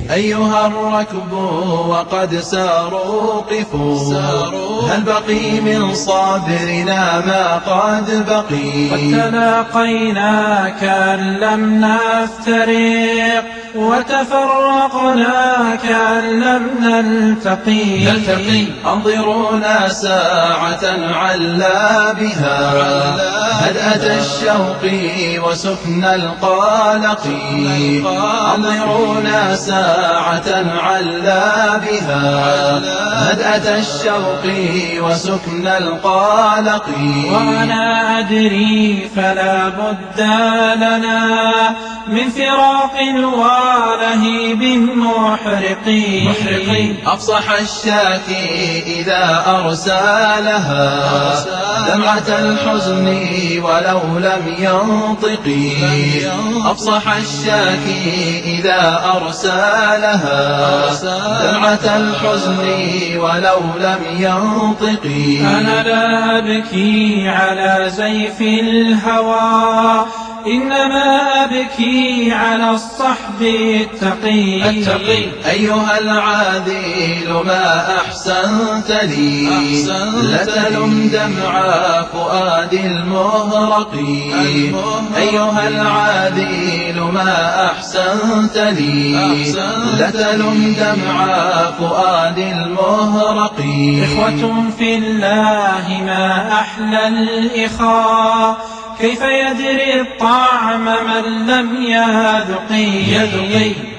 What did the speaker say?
أيها الركب وقد ساروا قفوا، هل بقي من صابرنا ما قد بقي؟ قد تلاقينا كأن لم نفترق، وتفرقنا كأن لم نلتقي. أنظرونا ساعة علا بها هدأة الشوق وسكن القلق. أنظرونا ساعة علا بها هدأة الشوق وسكن القلق. وأنا أدري فلا بد لنا من فراق ولهيب محرق. أفصح الشاكي إذا أرسالها دمعة الحزن ولو لم ينطق. أفصح الشاكي إذا أرسالها دمعة الحزن ولو لم ينطق. أنا لا أبكي على زيف الهوى، إنما أبكي على الصحب التقي. أيها العاذل ما أحسنت لي، لا تلم دمع فؤاد المهرق. أيها العاذل ما أحسنت لي، لا تلم دمع فؤاد المهرق. إخوة في الله ما أحلى الإخاء، كيف يدري الطعم من لم يذق.